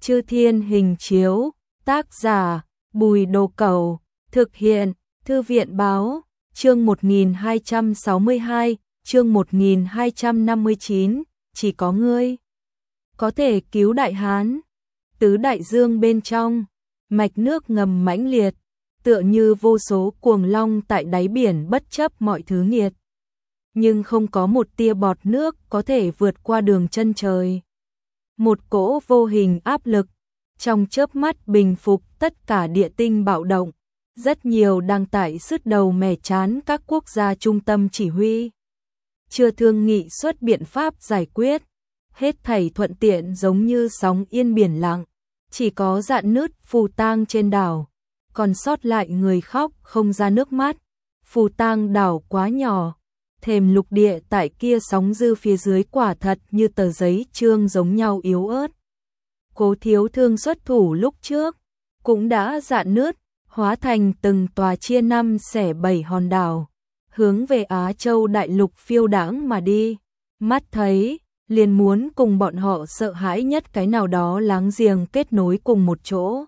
Chư Thiên hình chiếu, tác giả, Bùi Đồ Cẩu, thực hiện, Thư viện báo, chương 1262, chương 1259, chỉ có ngươi có thể cứu Đại Hán. Tứ đại dương bên trong, mạch nước ngầm mãnh liệt, tựa như vô số cuồng long tại đáy biển bất chấp mọi thứ nghiệt. Nhưng không có một tia bọt nước có thể vượt qua đường chân trời. Một cỗ vô hình áp lực, trong chớp mắt bình phục tất cả địa tinh bạo động. Rất nhiều đang tại sứt đầu mẻ chán các quốc gia trung tâm chỉ huy. Chưa thương nghị xuất biện pháp giải quyết. Hết thảy thuận tiện giống như sóng yên biển lặng. Chỉ có rạn nứt phù tang trên đảo. Còn sót lại người khóc không ra nước mắt. Phù tang đảo quá nhỏ. Thềm lục địa tại kia sóng dư phía dưới quả thật như tờ giấy trương giống nhau yếu ớt. Cố Thiếu Thương xuất thủ lúc trước cũng đã rạn nứt, hóa thành từng tòa chia năm xẻ bảy hòn đảo, hướng về Á Châu đại lục phiêu đãng mà đi. Mắt thấy, liền muốn cùng bọn họ sợ hãi nhất cái nào đó láng giềng kết nối cùng một chỗ.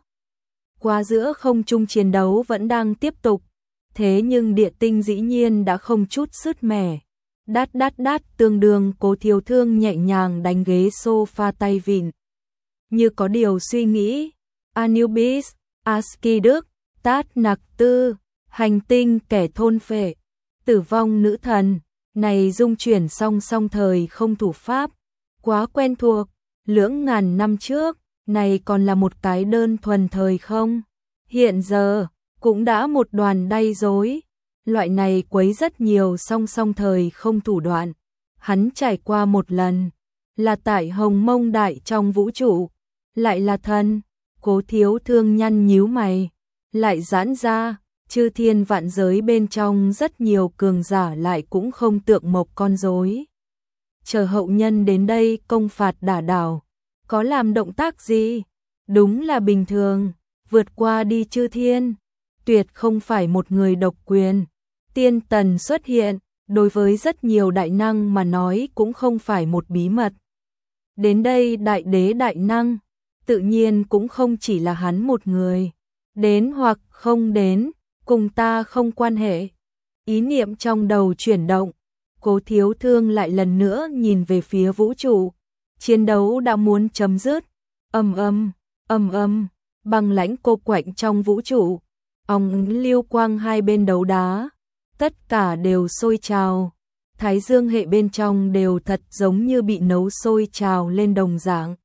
Qua giữa không trung chiến đấu vẫn đang tiếp tục, thế nhưng địa tinh dĩ nhiên đã không chút sứt mẻ. Đát đát đát tương đương Cố Thiếu Thương nhẹ nhàng đánh ghế sofa tay vịn. Như có điều suy nghĩ, Anubis, Askidus, Tát Nặc Tư, hành tinh kẻ thôn phệ, tử vong nữ thần, này dung chuyển song song thời không thủ pháp, quá quen thuộc, lưỡng ngàn năm trước, này còn là một cái đơn thuần thời không. Hiện giờ, cũng đã một đoàn đay rối, loại này quấy rất nhiều song song thời không thủ đoạn. Hắn trải qua một lần, là tại Hồng Mông Đại trong vũ trụ, lại là thần. Cố Thiếu Thương nhăn nhíu mày, lại giãn ra, chư thiên vạn giới bên trong rất nhiều cường giả lại cũng không tượng mộc con rối. Chờ hậu nhân đến đây công phạt đả đảo, có làm động tác gì? Đúng là bình thường, vượt qua đi chư thiên, tuyệt không phải một người độc quyền. Tiên tần xuất hiện, đối với rất nhiều đại năng mà nói cũng không phải một bí mật. Đến đây đại đế đại năng, tự nhiên cũng không chỉ là hắn một người. Đến hoặc không đến, cùng ta không quan hệ. Ý niệm trong đầu chuyển động, Cố Thiếu Thương lại lần nữa nhìn về phía vũ trụ. Chiến đấu đã muốn chấm dứt. Ầm ầm, băng lãnh cô quạnh trong vũ trụ. Ong lưu quang hai bên đấu đá, tất cả đều sôi trào. Thái dương hệ bên trong đều thật giống như bị nấu sôi trào lên đồng dạng.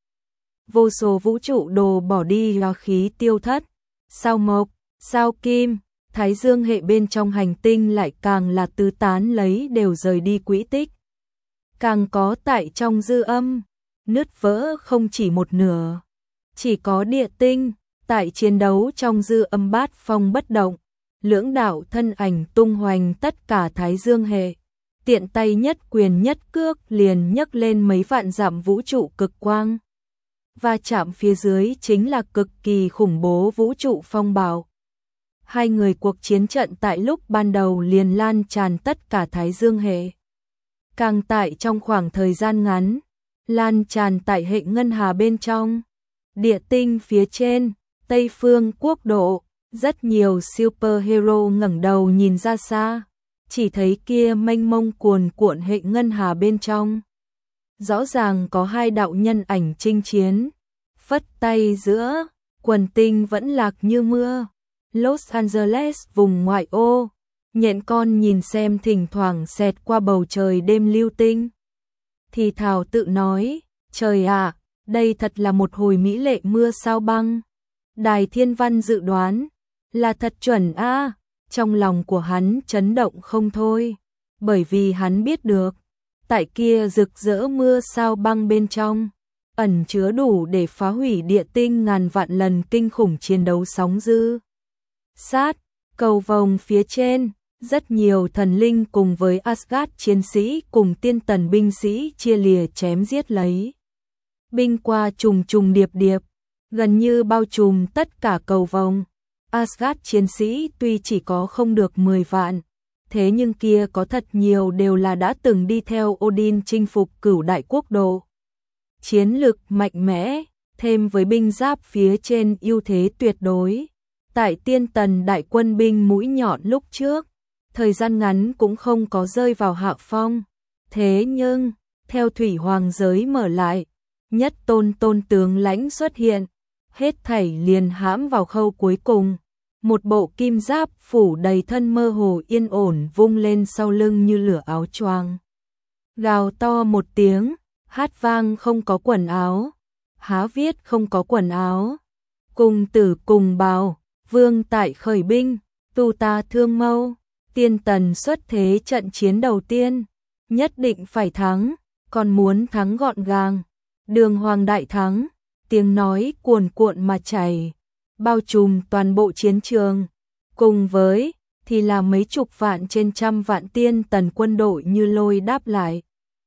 Vô số vũ trụ đồ bỏ đi hóa khí tiêu thất. Sao mộc, sao kim, thái dương hệ bên trong hành tinh lại càng là tứ tán lấy đều rời đi quỹ tích. Càng có tại trong dư âm, nứt vỡ không chỉ một nửa. Chỉ có địa tinh, tại chiến đấu trong dư âm bát phong bất động. Lưỡng đạo thân ảnh tung hoành tất cả thái dương hệ. Tiện tay nhất quyền nhất cước liền nhấc lên mấy vạn dặm vũ trụ cực quang. Và chạm phía dưới chính là cực kỳ khủng bố vũ trụ phong bạo. Hai người cuộc chiến trận tại lúc ban đầu liền lan tràn tất cả thái dương hệ. Càng tại trong khoảng thời gian ngắn, lan tràn tại hệ ngân hà bên trong. Địa tinh phía trên, Tây phương quốc độ, rất nhiều superhero ngẩng đầu nhìn ra xa, chỉ thấy kia mênh mông cuồn cuộn hệ ngân hà bên trong. Rõ ràng có hai đạo nhân ảnh chinh chiến, phất tay giữa, quần tinh vẫn lạc như mưa. Los Angeles vùng ngoại ô, nhện con nhìn xem thỉnh thoảng xẹt qua bầu trời đêm lưu tinh. Thì thào tự nói, trời ạ, đây thật là một hồi mỹ lệ mưa sao băng. Đài Thiên Văn dự đoán, là thật chuẩn a. Trong lòng của hắn chấn động không thôi, bởi vì hắn biết được, tại kia rực rỡ mưa sao băng bên trong, ẩn chứa đủ để phá hủy địa tinh ngàn vạn lần kinh khủng chiến đấu sóng dư. Sát, cầu vồng phía trên, rất nhiều thần linh cùng với Asgard chiến sĩ cùng tiên tần binh sĩ chia lìa chém giết lấy. Binh qua trùng trùng điệp điệp, gần như bao trùm tất cả cầu vồng. Asgard chiến sĩ tuy chỉ có không được 10 vạn, thế nhưng kia có thật nhiều đều là đã từng đi theo Odin chinh phục cửu đại quốc độ. Chiến lực mạnh mẽ, thêm với binh giáp phía trên ưu thế tuyệt đối. Tại Tiên Tần đại quân binh mũi nhọn lúc trước, thời gian ngắn cũng không có rơi vào hạ phong. Thế nhưng, theo Thủy Hoàng giới mở lại, nhất tôn tướng lãnh xuất hiện, hết thảy liền hãm vào khâu cuối cùng. Một bộ kim giáp phủ đầy thân mơ hồ yên ổn vung lên sau lưng như lửa áo choàng. Gào to một tiếng, hát vang không có quần áo, há viết không có quần áo. Cùng tử cùng bào, vương tại khởi binh, tu ta thương mâu, Tiên Tần xuất thế trận chiến đầu tiên, nhất định phải thắng, còn muốn thắng gọn gàng. Đường Hoàng đại thắng, tiếng nói cuồn cuộn mà chảy, bao trùm toàn bộ chiến trường. Cùng với thì là mấy chục vạn trên trăm vạn Tiên Tần quân đội như lôi đáp lại.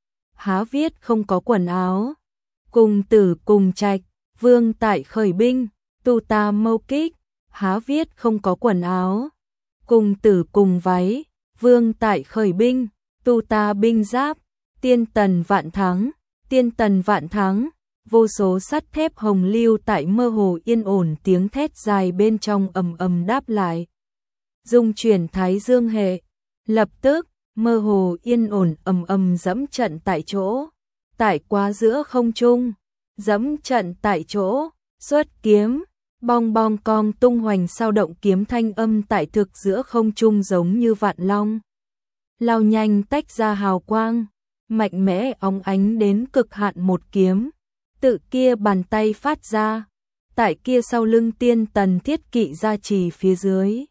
Há viết không có quần áo, cùng tử cùng trạch, vương tại khởi binh, tu ta mâu kích, há viết không có quần áo, cùng tử cùng váy, vương tại khởi binh, tu ta binh giáp, Tiên Tần vạn thắng, Tiên Tần vạn thắng. Vô số sắt thép hồng lưu tại mơ hồ yên ổn tiếng thét dài bên trong ầm ầm đáp lại. Dung chuyển Thái Dương hệ, lập tức, mơ hồ yên ổn ầm ầm dẫm trận tại chỗ, tại qua giữa không trung, dẫm trận tại chỗ, xuất kiếm, bong bong cong tung hoành sao động kiếm thanh âm tại thực giữa không trung giống như vạn long. Lao nhanh tách ra hào quang, mạnh mẽ óng ánh đến cực hạn một kiếm. Tự kia bàn tay phát ra, tại kia sau lưng Tiên Tần thiết kỵ gia trì phía dưới.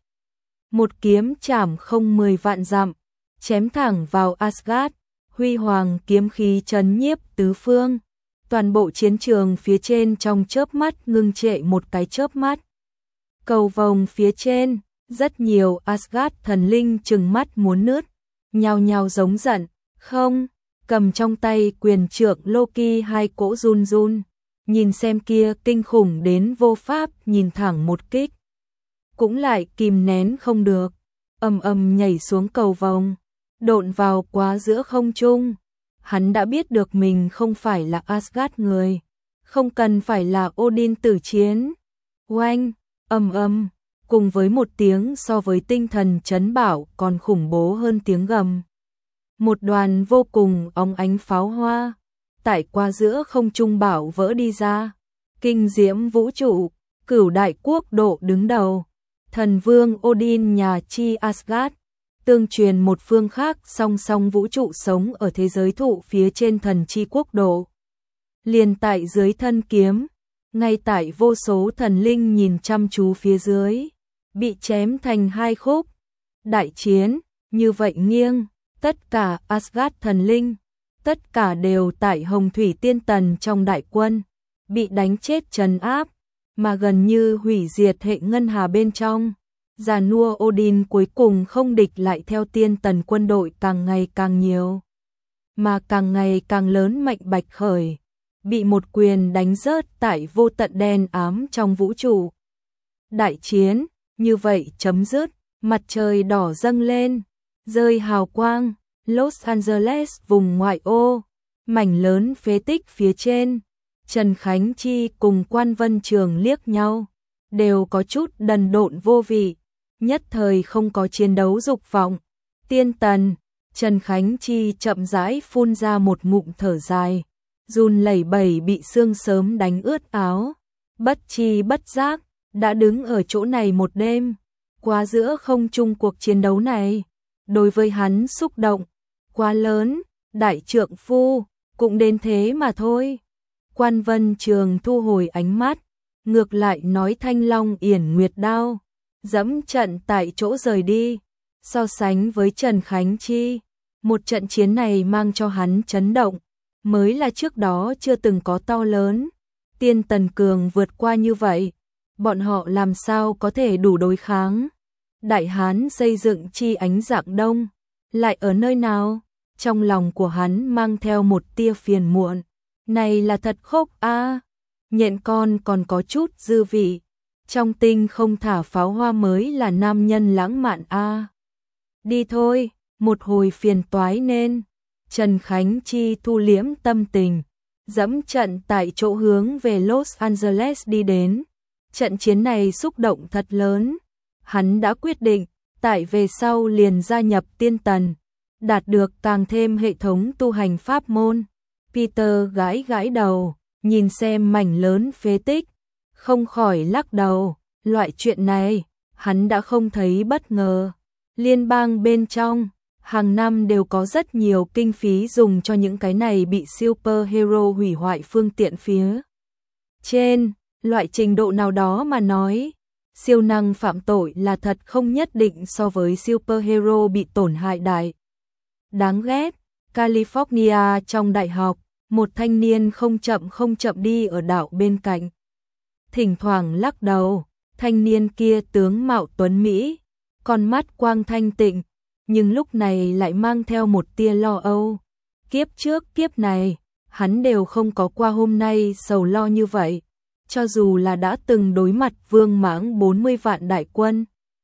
Một kiếm chảm không 10 vạn dặm, chém thẳng vào Asgard, huy hoàng kiếm khí chấn nhiếp tứ phương. Toàn bộ chiến trường phía trên trong chớp mắt ngưng trệ một cái chớp mắt. Cầu vồng phía trên, rất nhiều Asgard thần linh trừng mắt muốn nứt, nhao nhao giống giận, không. Cầm trong tay quyền trượng Loki hai cỗ run run, nhìn xem kia kinh khủng đến vô pháp nhìn thẳng một kích. Cũng lại kìm nén không được, ầm ầm nhảy xuống cầu vồng, độn vào quá giữa không trung. Hắn đã biết được mình không phải là Asgard người, không cần phải là Odin tử chiến. Oanh, ầm ầm, cùng với một tiếng so với tinh thần chấn bảo còn khủng bố hơn tiếng gầm. Một đoàn vô cùng óng ánh pháo hoa, tại qua giữa không trung bảo vỡ đi ra, kinh diễm vũ trụ, cửu đại quốc độ đứng đầu, thần vương Odin nhà chi Asgard, tương truyền một phương khác song song vũ trụ sống ở thế giới thụ phía trên thần chi quốc độ. Liền tại dưới thân kiếm, ngay tại vô số thần linh nhìn chăm chú phía dưới, bị chém thành hai khúc. Đại chiến, như vậy nghiêng. Tất cả Asgard thần linh, tất cả đều tại Hồng Thủy Tiên Tần trong đại quân, bị đánh chết trấn áp, mà gần như hủy diệt hệ ngân hà bên trong. Già nua Odin cuối cùng không địch lại theo Tiên Tần quân đội càng ngày càng nhiều, mà càng ngày càng lớn mạnh bạch khởi, bị một quyền đánh rớt tại vô tận đen ám trong vũ trụ. Đại chiến, như vậy chấm dứt, mặt trời đỏ dâng lên. Rơi hào quang, Los Angeles vùng ngoại ô, mảnh lớn phế tích phía trên, Trần Khánh Chi cùng Quan Vân Trường liếc nhau, đều có chút đần độn vô vị, nhất thời không có chiến đấu dục vọng. Tiên Tần, Trần Khánh Chi chậm rãi phun ra một ngụm thở dài, run lẩy bẩy bị sương sớm đánh ướt áo, bất chi bất giác, đã đứng ở chỗ này một đêm, qua giữa không trung cuộc chiến đấu này. Đối với hắn xúc động quá lớn, đại trượng phu cũng đến thế mà thôi. Quan Vân Trường thu hồi ánh mắt, ngược lại nói Thanh Long Yển Nguyệt Đao, dẫm trận tại chỗ rời đi. So sánh với Trần Khánh Chi, một trận chiến này mang cho hắn chấn động, mới là trước đó chưa từng có to lớn. Tiên Tần cường vượt qua như vậy, bọn họ làm sao có thể đủ đối kháng? Đại Hán xây dựng chi ánh dạng đông, lại ở nơi nào? Trong lòng của hắn mang theo một tia phiền muộn. Này là thật khốc a. Nhện con còn có chút dư vị. Trong tinh không thả pháo hoa mới là nam nhân lãng mạn a. Đi thôi, một hồi phiền toái nên. Trần Khánh Chi thu liễm tâm tình, dẫm trận tại chỗ hướng về Los Angeles đi đến. Trận chiến này xúc động thật lớn. Hắn đã quyết định, tại về sau liền gia nhập tiên tần, đạt được càng thêm hệ thống tu hành pháp môn. Peter gãi gãi đầu, nhìn xem mảnh lớn phế tích, không khỏi lắc đầu, loại chuyện này, hắn đã không thấy bất ngờ. Liên bang bên trong, hàng năm đều có rất nhiều kinh phí dùng cho những cái này bị superhero hủy hoại phương tiện phía trên, loại trình độ nào đó mà nói, siêu năng phạm tội là thật không nhất định so với superhero bị tổn hại đại. Đáng ghét, California trong đại học, một thanh niên không chậm đi ở đảo bên cạnh. Thỉnh thoảng lắc đầu, thanh niên kia tướng mạo tuấn Mỹ, con mắt quang thanh tịnh, nhưng lúc này lại mang theo một tia lo âu. Kiếp trước kiếp này, hắn đều không có qua hôm nay sầu lo như vậy, cho dù là đã từng đối mặt Vương Mãng 40 vạn đại quân,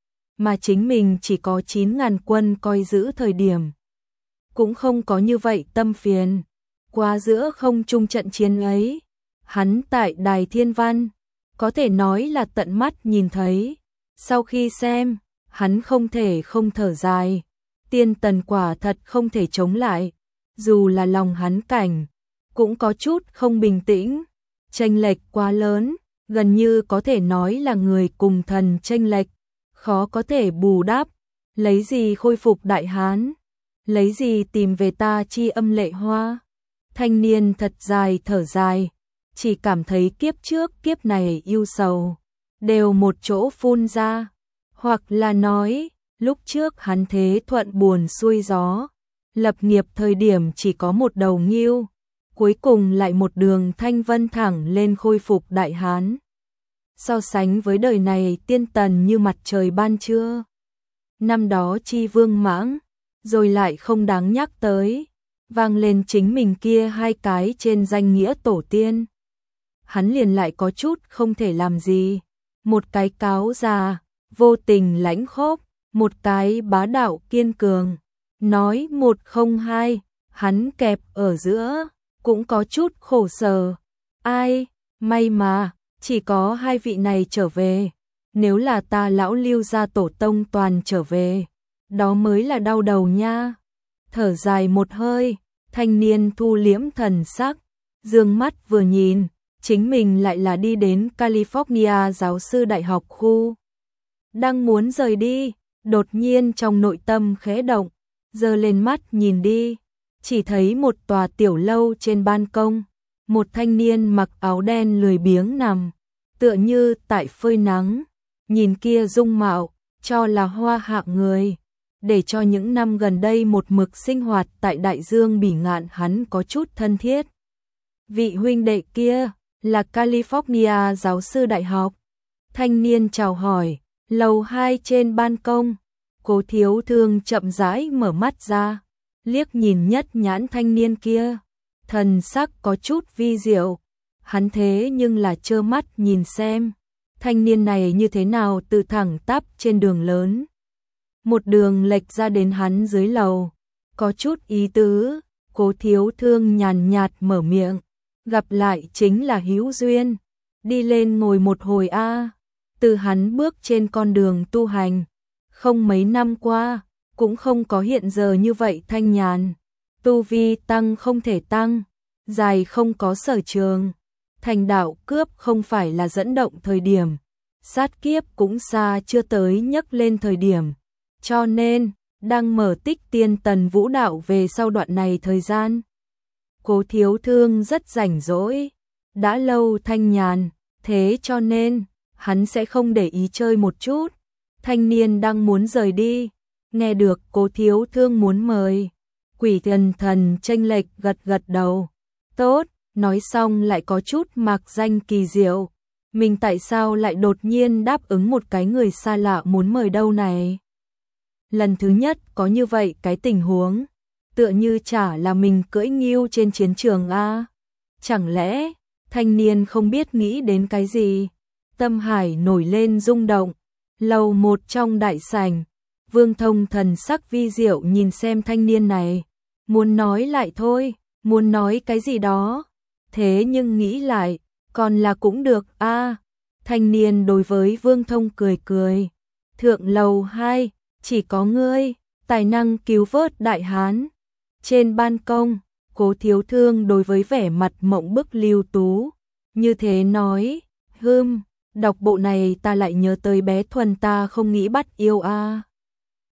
mà chính mình chỉ có 9.000 quân coi giữ thời điểm. Cũng không có như vậy tâm phiền. Qua giữa không trung trận chiến ấy, hắn tại Đài Thiên Văn, có thể nói là tận mắt nhìn thấy. Sau khi xem, hắn không thể không thở dài. Tiên tần quả thật không thể chống lại. Dù là lòng hắn cảnh, cũng có chút không bình tĩnh. Chênh lệch quá lớn, gần như có thể nói là người cùng thần chênh lệch, khó có thể bù đắp. Lấy gì khôi phục Đại Hán? Lấy gì tìm về ta chi âm lệ hoa? Thanh niên thật dài thở dài, chỉ cảm thấy kiếp trước kiếp này yêu sầu, đều một chỗ phun ra. Hoặc là nói, lúc trước hắn thế thuận buồn xuôi gió, lập nghiệp thời điểm chỉ có một đầu nghiêu, cuối cùng lại một đường thanh vân thẳng lên khôi phục Đại Hán. So sánh với đời này tiên tần như mặt trời ban trưa. Năm đó chi Vương Mãng, rồi lại không đáng nhắc tới, vang lên chính mình kia hai cái trên danh nghĩa tổ tiên. Hắn liền lại có chút không thể làm gì. Một cái cáo già, vô tình lãnh khốc, một cái bá đạo kiên cường. Nói một không hai, hắn kẹp ở giữa, cũng có chút khổ sở. Ai, may mà, chỉ có hai vị này trở về. Nếu là ta lão Lưu gia tổ tông toàn trở về, đó mới là đau đầu nha. Thở dài một hơi, thanh niên thu liễm thần sắc, dương mắt vừa nhìn, chính mình lại là đi đến California giáo sư đại học khu. Đang muốn rời đi, đột nhiên trong nội tâm khẽ động, giơ lên mắt nhìn đi, chỉ thấy một tòa tiểu lâu trên ban công, một thanh niên mặc áo đen lười biếng nằm, tựa như tại phơi nắng, nhìn kia dung mạo, cho là hoa hạng người, để cho những năm gần đây một mực sinh hoạt tại đại dương bỉ ngạn hắn có chút thân thiết. Vị huynh đệ kia là California giáo sư đại học. Thanh niên chào hỏi, lầu 2 trên ban công. Cố Thiếu Thương chậm rãi mở mắt ra, liếc nhìn nhất nhãn thanh niên kia, thần sắc có chút vi diệu. Hắn thế nhưng là trơ mắt nhìn xem, thanh niên này như thế nào từ thẳng tắp trên đường lớn, một đường lệch ra đến hắn dưới lầu, có chút ý tứ. Cố Thiếu Thương nhàn nhạt mở miệng, gặp lại chính là hữu duyên, đi lên ngồi một hồi a. Từ hắn bước trên con đường tu hành, không mấy năm qua, cũng không có hiện giờ như vậy thanh nhàn. Tu vi tăng không thể tăng, dài không có sở trường, thành đạo cướp không phải là dẫn động thời điểm, sát kiếp cũng xa chưa tới nhấc lên thời điểm. Cho nên, đang mở tích tiên tần vũ đạo về sau đoạn này thời gian. Cố Thiếu Thương rất rảnh rỗi, đã lâu thanh nhàn, thế cho nên, hắn sẽ không để ý chơi một chút. Thanh niên đang muốn rời đi, nghe được Cố Thiếu Thương muốn mời. Quỷ thần chênh lệch gật gật đầu. Tốt, nói xong lại có chút mạc danh kỳ diệu. Mình tại sao lại đột nhiên đáp ứng một cái người xa lạ muốn mời đâu này? Lần thứ nhất có như vậy cái tình huống, tựa như chả là mình cưỡi ngưu trên chiến trường a. Chẳng lẽ, thanh niên không biết nghĩ đến cái gì? Tâm hải nổi lên rung động. Lầu một trong đại sảnh, Vương Thông thần sắc vi diệu nhìn xem thanh niên này, muốn nói lại thôi, muốn nói cái gì đó, thế nhưng nghĩ lại, còn là cũng được a. Thanh niên đối với Vương Thông cười cười. Thượng lầu 2, chỉ có ngươi, tài năng cứu vớt đại hán. Trên ban công, Cố Thiếu Thương đối với vẻ mặt mộng bức Lưu Tú, như thế nói, đọc bộ này ta lại nhớ tới bé Thuần ta không nghĩ bắt yêu a.